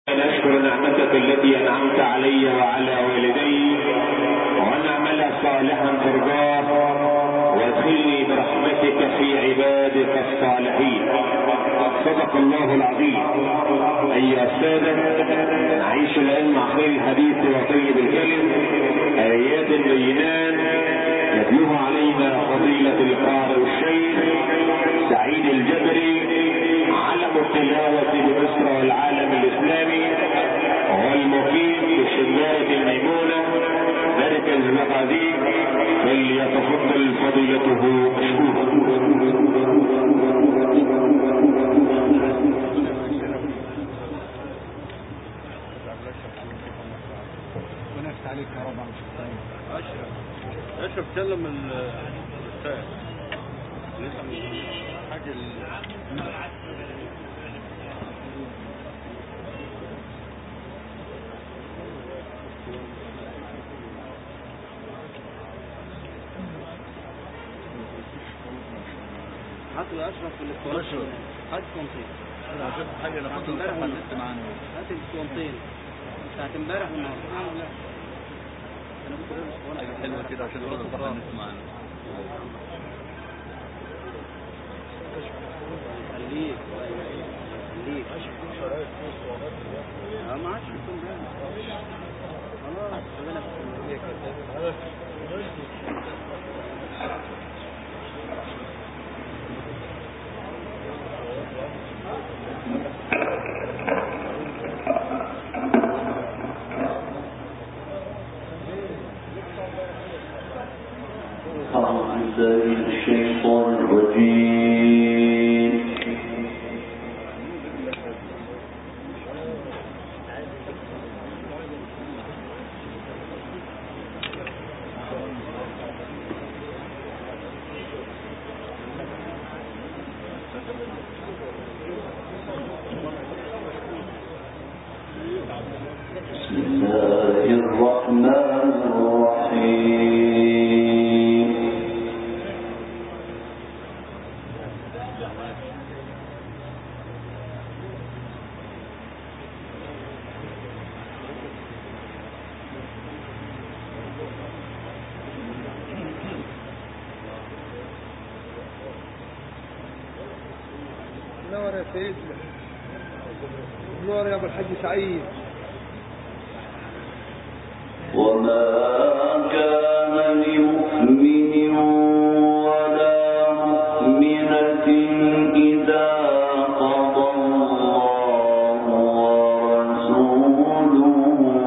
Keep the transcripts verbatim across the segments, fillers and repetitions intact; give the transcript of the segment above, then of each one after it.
نشكر نعمتك التي أنعمت علي وعلى والدي وأن أعمل صالحا ترضاه وادخلني برحمتك في عبادك الصالحين. صدق الله العظيم. أيها السادة، نعيش الآن مع خير الحديث وطيب الكلم آيات بينات يتلوها علينا فضيلة القارئ الشيخ سعيد الجبري، علم التلاوة بمصر والعالم الإسلامي والمقيم بشمارة الميمونة مركز زقازيق، فليتفضل فضيلته مشكورا. ونفس عليك يا رب. اشرف اشرف سلم الرسائل نسمع حاجه هات اشرف في الكونتين، هات كونتين. انا شفت حاجه انا كنت امبارح لسه معانا. هات الكونتين بتاعت امبارح والنهارده. انا كنت حاجه حلوه كده عشان الوقت طبعا لسه معانا. خليك خليك اه ما عادش يكون خلاص خلينا أعوذ بالله من الشيطان الرجيم. بسم الله الرحمن الرحيم. نور يا سيدنا، نور يا ابو الحاج سعيد. وما كان لمؤمن ولا مؤمنة إذا قضى الله ورسوله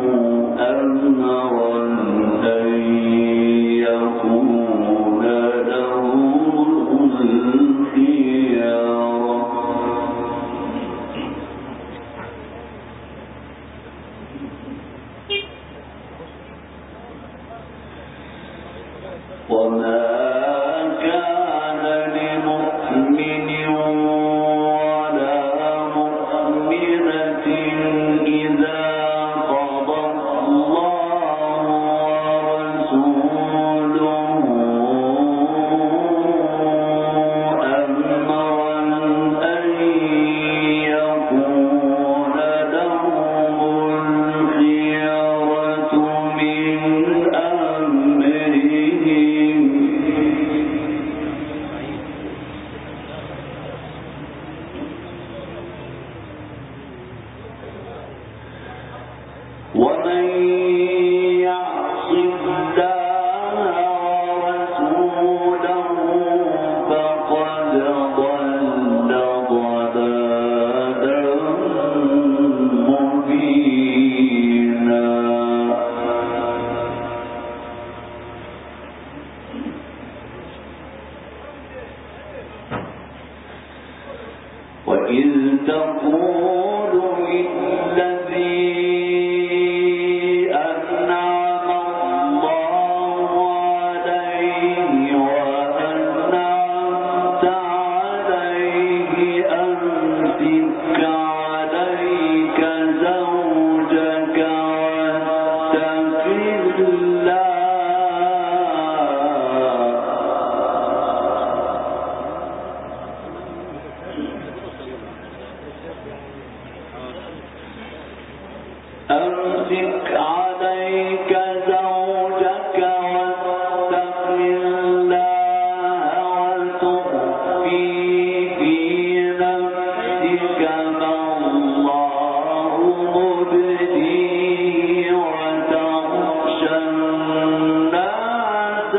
أمرا أن يكون لهم الخيار. وما كان لمؤمن ولا مؤمنة إذا قضى الله ورسوله أمرا أن يكون لهم الخيرة من أمرهم. ومن يعص الله ورسوله فقد ضل ضلالا مبينا. وإذ تقول للذي أنعم أمسك عليك زوجك واتق الله وتخفي في نفسك ما الله مبديه وتخشى الناس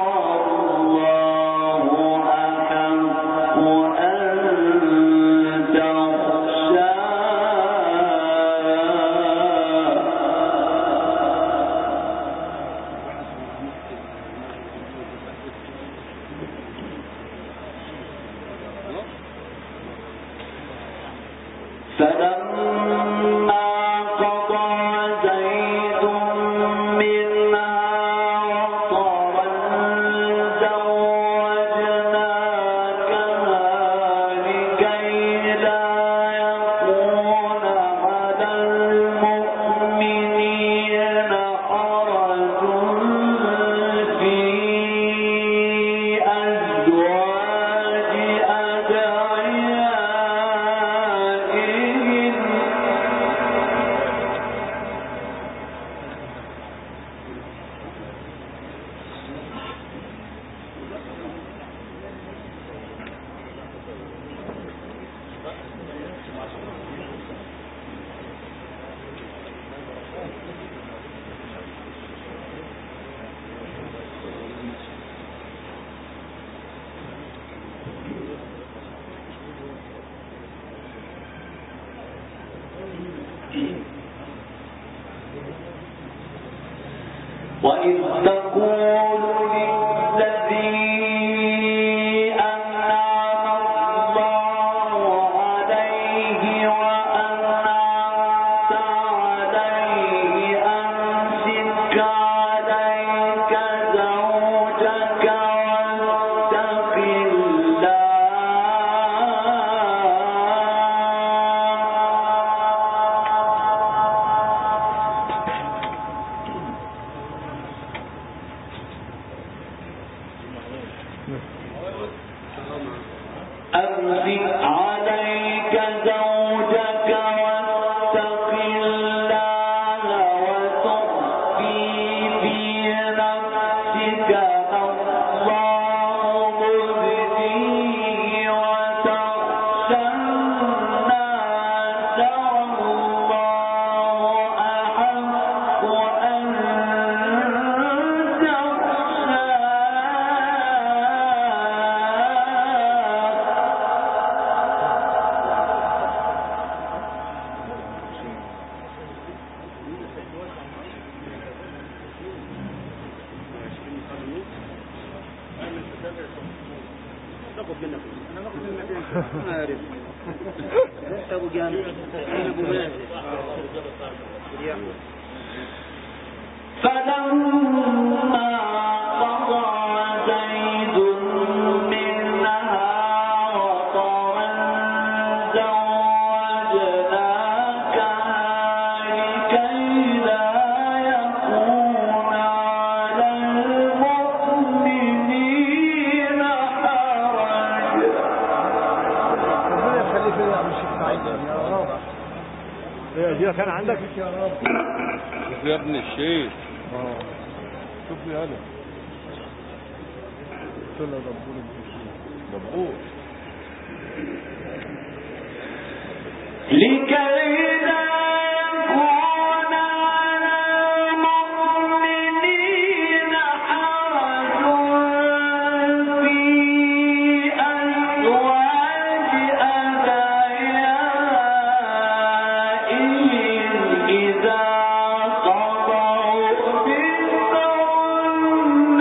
والله أحق أن فلما قضى زيد منها وطرا زوجناكها لكي لا يكون على المؤمنين حرج في أزواج أدعيائهم. وإذ تقول للذي أنعم الله عليه وأنعمت عليه أمسك عليك زوجك واتق أمسك عليك زوجك واتق الله وتخفي في نفسك ما الله مبديه وتخشى الناس والله أحق أن باخد منك انا باخد منك انا عارف انت ابو جامع انا ابو مازن فلما قضى زيد منها وطرا زوجناكها لكي لا يكون على المؤمنين حرج. ربنا يخليك يا عم الشيخ سعيد يا رب. هي دي كان عندك يا رب يا ابن الشيخ. اه شوف لي هذا قلت له دبور دبور لكي لا يكون على المؤمنين حرج في أزواج أدعيائهم إذا قضوا منهن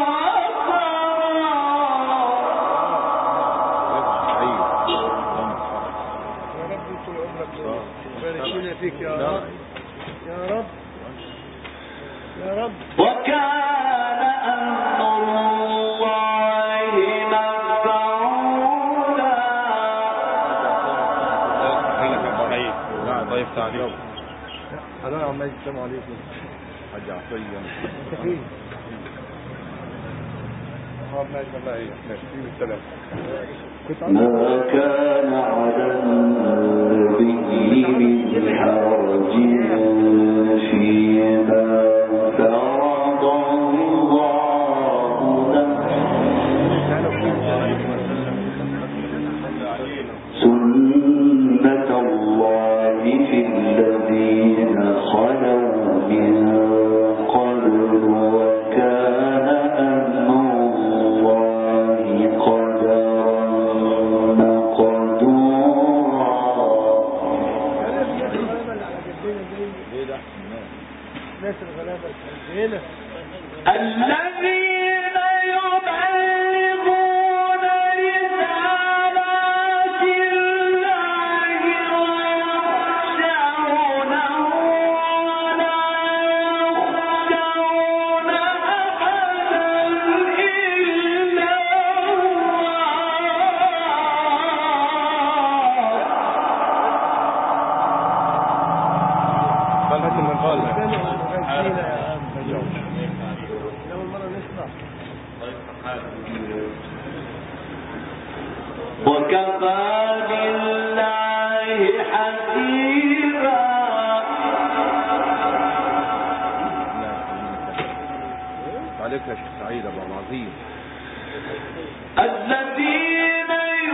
وطرا. بارك لنا فيك يا رب يا رب يا رب. وكان أمر الله مفعولا. لا ضيف تعليق حلال عم السلام عليكم حاج عطية انت فين؟ اه ماشي والله ماشي بالسلام. كنت ما كان على النبي من حرج كده احسن ناس. ناس الغلابة هنا الذين يبلغون رسالات الله ويخشونه ولا يخشون أحدا إلا بل هات من قال فينا يا عم أول مرة نسمع وكفى بالله حسيبا عليك يا شيخ سعيد ابو العظيم. الذين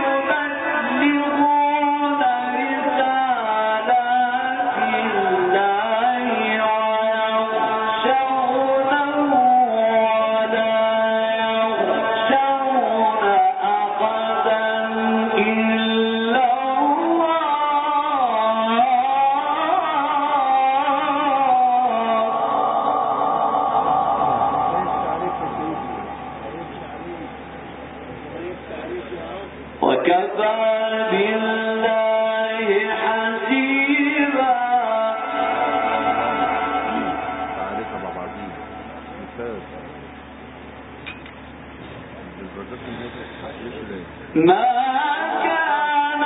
يبلغون رسالات الله ويخشونه ولا يخشون أحدا إلا وكفى بالله حسيبا. عليك ابو العظيم مثال البردات الموت ما كان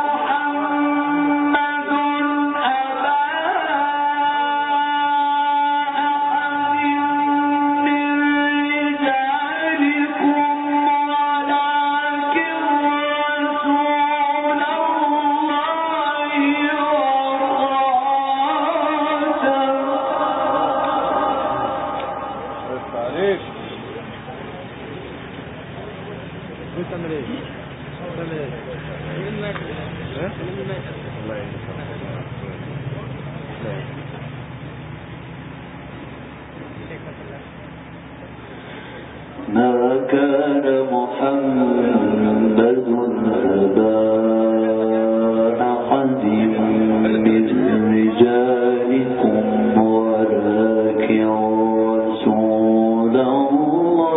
محمد أبا أحد من رجالكم ولكن رسول الله وخاتم عليك. بتعمل ايه؟ بتعمل ايه؟ ها؟ الله يعينك. ما كان محمد أبا أحد من رجالكم ولكن رسول الله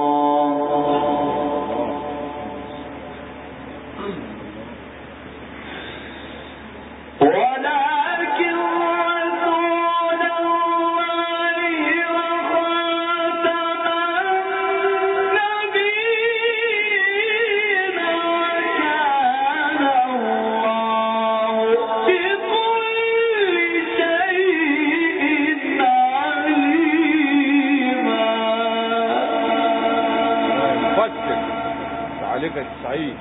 ولكن رسول الله وخاتم النبيين وكان الله بكل شيء عليما. مفكر عليك يا سعيد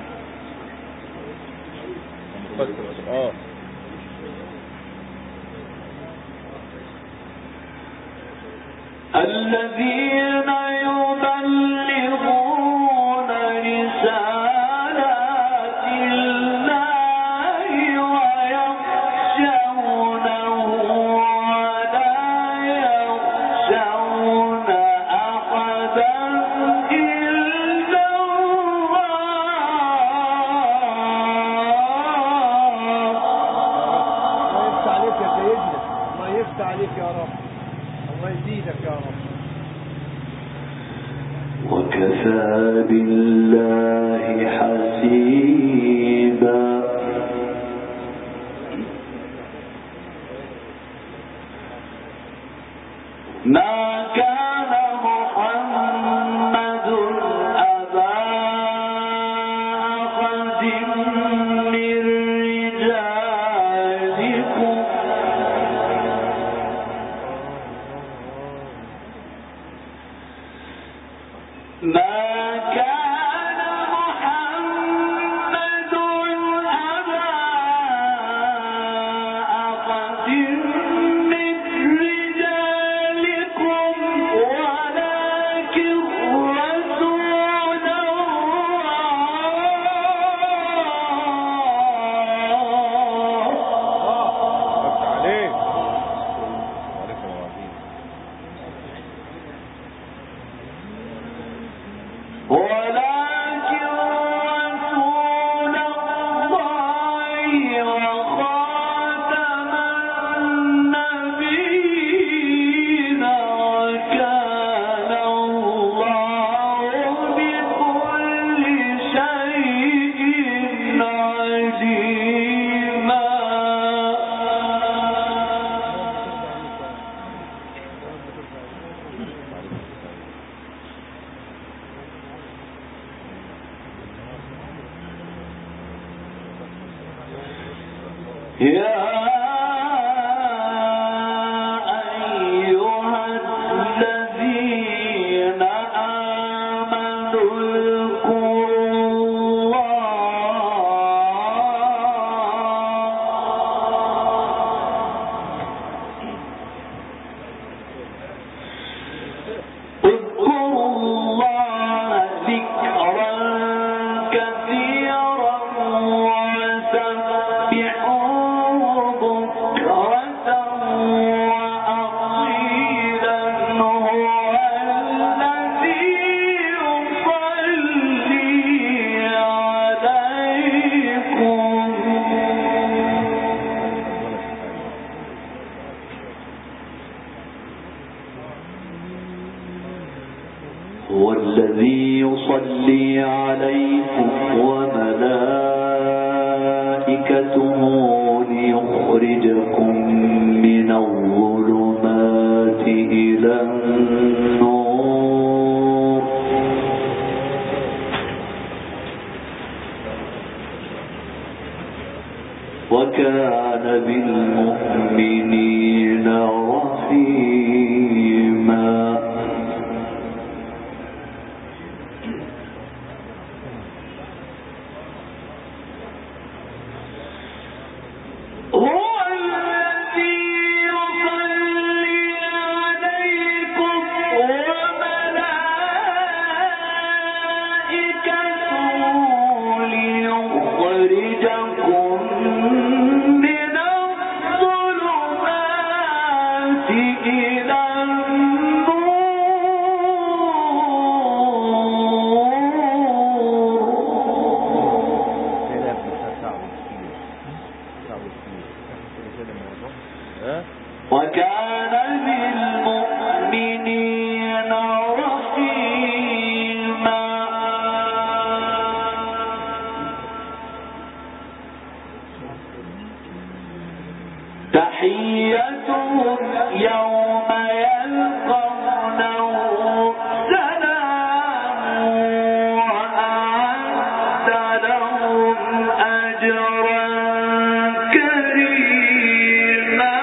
مفكر اه الذين يبلغون رسالات الله ويخشونه ولا يخشون أحدا إلا الله. الله يفتح عليك يا سيدنا، الله يفتح عليك يا رب، الله يزيدك يا رب. وكفى بالله حسيبا. ما كان محمد أبا أحد من رجالكم ما كان محمد أبا أحد من رجالكم هو الذي يصلي عليكم وملائكته ليخرجكم من الظلمات إلى النور وكان بالمؤمنين رحيما. وكان بالمؤمنين رحيما. تحيتهم يوم يلقونه سلام وأعد لهم أجرا كريما.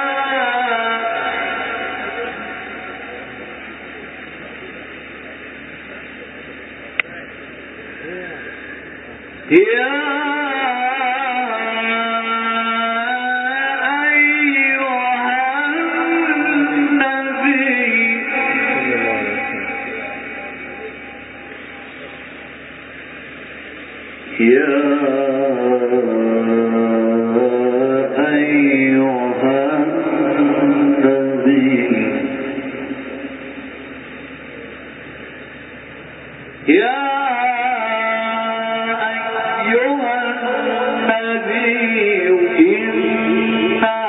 يا يا أيها النبي يا أيها النبي إنا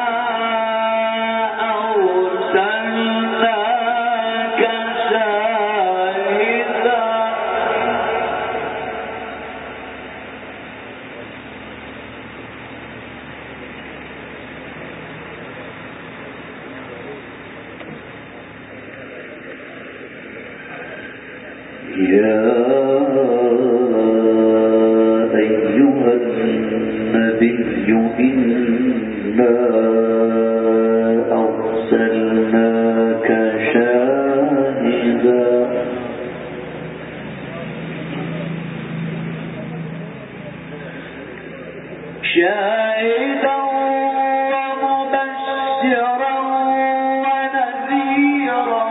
أرسلناك شاهدا يا أيها النبي إنا أرسلناك شاهدا شاهدا ومبشرا ونذيرا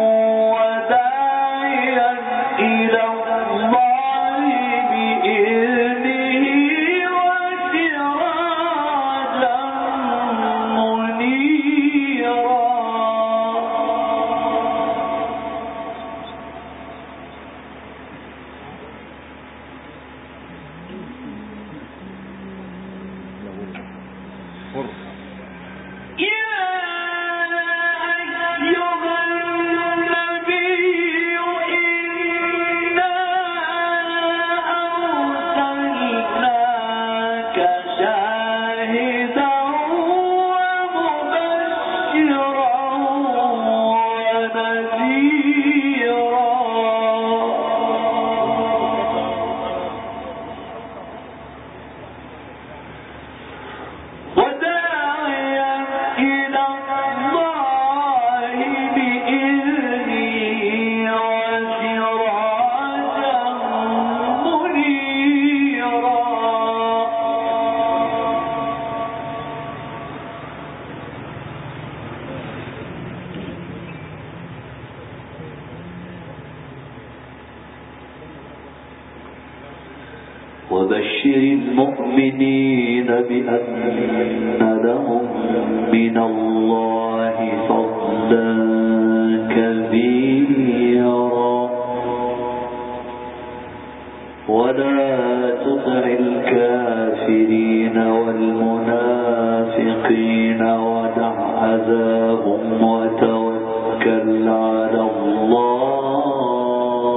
وداعيا إلى الله بإذنه وسراجا منيرا. وبشر المؤمنين بأن لهم من الله فضلا كبيرا ولا تطع الكافرين والمنافقين ودع أذاهم وتوكل على الله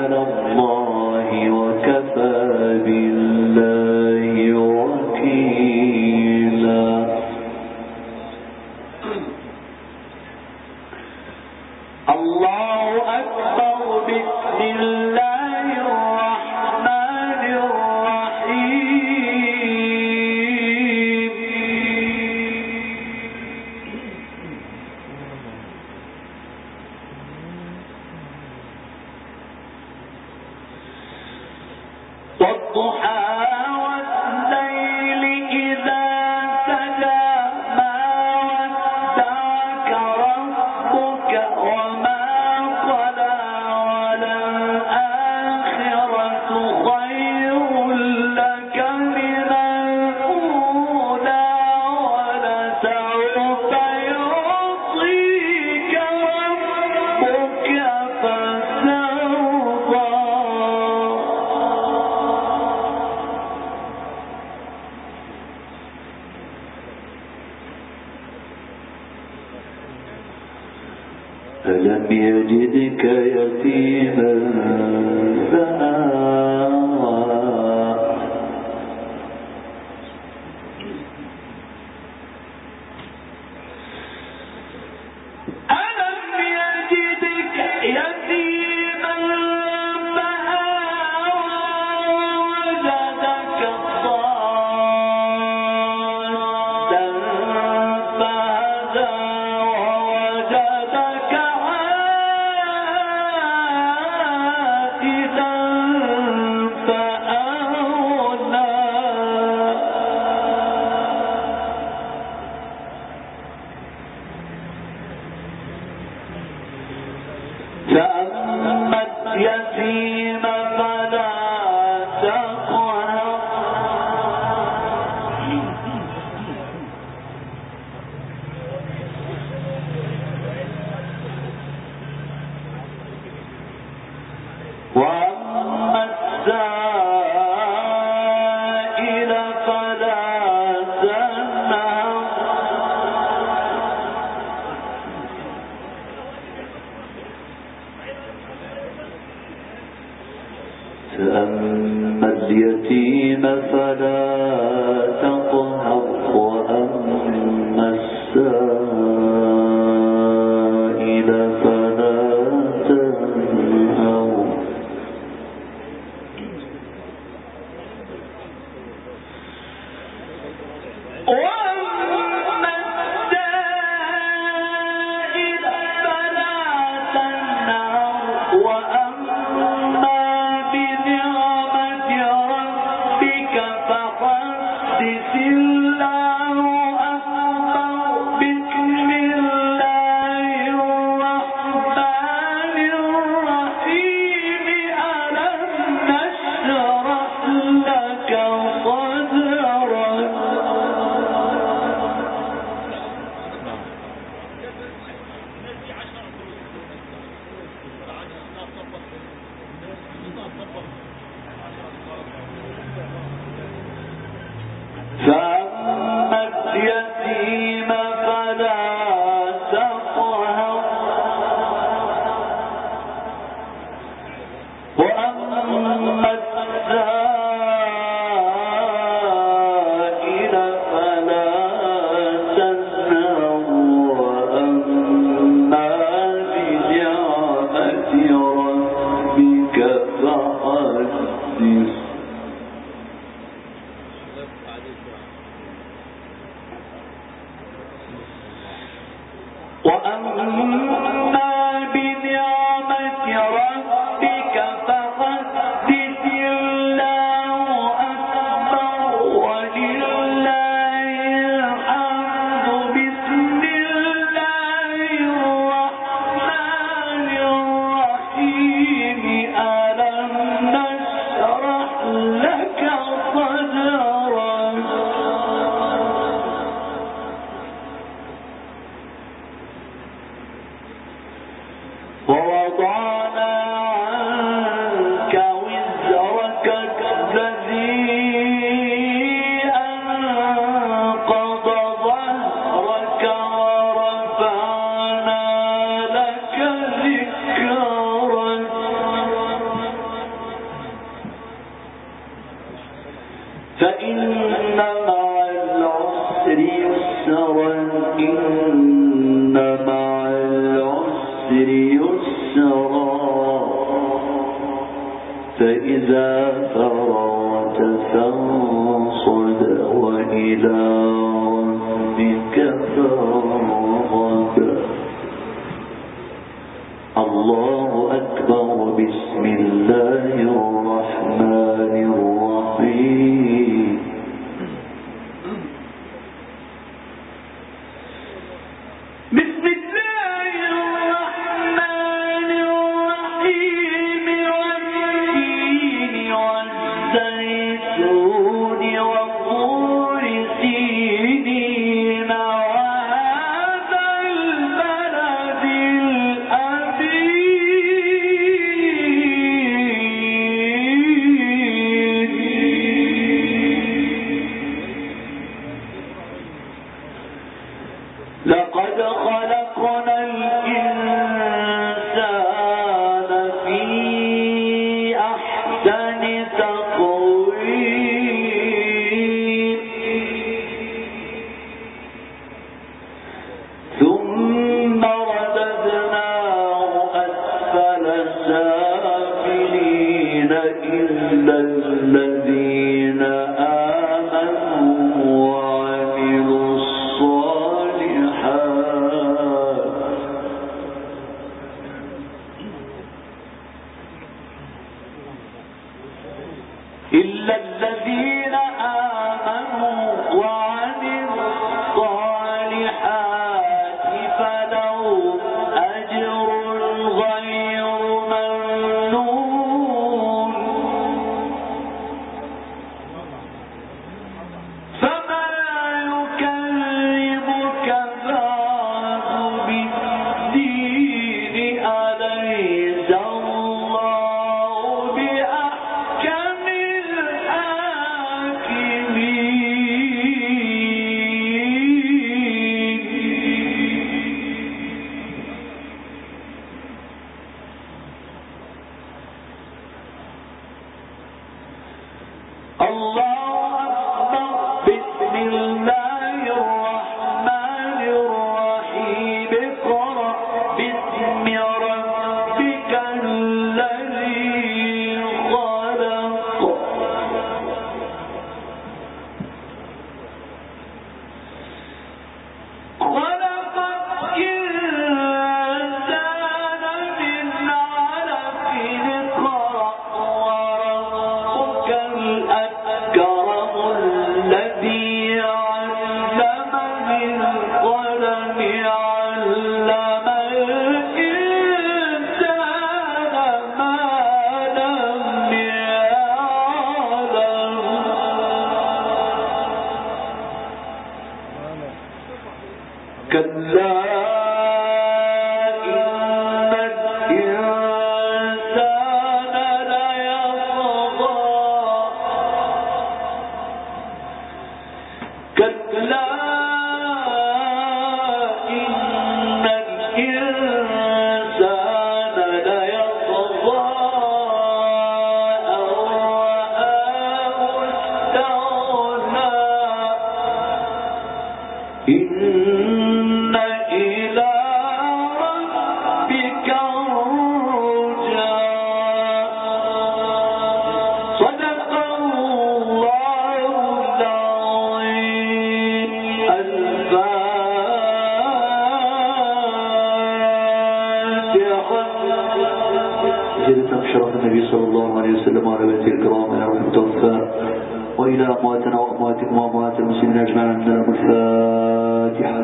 على الله وكفى بالله وكيلا. الله أكبر. بسم الله الرحمن الرحيم. والضحى والليل إذا سجى ما ودعك ربك وما قلى وللآخرة خير لك من الأولى ولسوف يعطيك ربك فترضى. ألم يجدك يتيما فآوى. ألم يجدك يتيما فآوى ووجدك ضالا فهدى ووجدك عائلا فأغنى. فأما اليتيم فلا تقهر. وأما السائل فلا تنهر. فأما اليتيم فلا تقهر وأما السائل فلا تنهر. وأما السائل فلا تنهر وأما بنعمة ربك فحدث. الله أكبر. بسم الله الرحمن الرحيم. ألم نشرح لك صدرك. فأما اليتيم فلا تقهر وأما السائل فلا تنهر وأما بنعمة ربك فحدث. وأما بنعمة ربك فحدث. الله أكبر ولله الحمد. بسم الله الرحمن الرحيم. ألم نشرح لك صدرك. العسر يسرا إن مع العسر يسرا فإذا فرغت فانصب وإلى ربك فارغب. الله أكبر. بسم الله الرحمن الرحيم. بسم الله الرحمن الرحيم. والتين والزيتون وطور سينين وهذا البلد لقد خلقنا الإنسان في أحسن تقويم ثم رددناه أسفل سافلين إلا الذين آمنوا وعملوا إلا الذين آمنوا وعملوا الصالحات فلهم أجر غير ممنون. فما يكذبك بعد بالدين أليس الله بأحكم الله أكبر. بسم الله الرحمن الرحيم. اقرأ باسم ربك الذي خلق. خلق الإنسان من علق. اقرأ وربك الأكرم الذي علم بالقلم علم الإنسان ما لم يعلم. كلا إن الإنسان ليطغى. كلا إن الإنسان ليطغى أن رآه استغنى. إن إلى ربك الرجعى. صدق الله العظيم. الفاتحة. جلتنا بشرف النبي صلى الله عليه وسلم وعلى بيته الكرام يا رب التوفى وإلى أمواتنا وأمواتكم وأموات المسلمين أجمعين. لهم الفاتحة.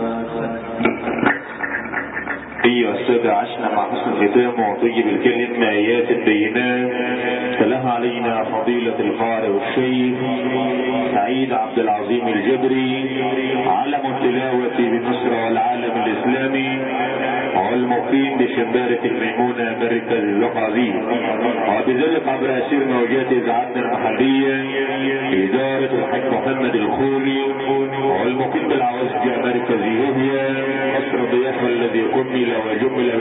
أيها السادة، عشنا مع حسن الختام وطيب الكلم آيات البينات تلاها علينا فضيلة القارئ والشيخ سعيد عبد العظيم الجبري، علم التلاوة بمصر والعالم الإسلامي، والمقيم بشبارة الميمونة مركز الزقازيق، وبذلك عبر أسير موجات إذاعتنا المحلية إدارة الحاج محمد الخولي، والمقيم بالعواسجة مركز يوبيا مصر ضيافة الذي قمل وجمل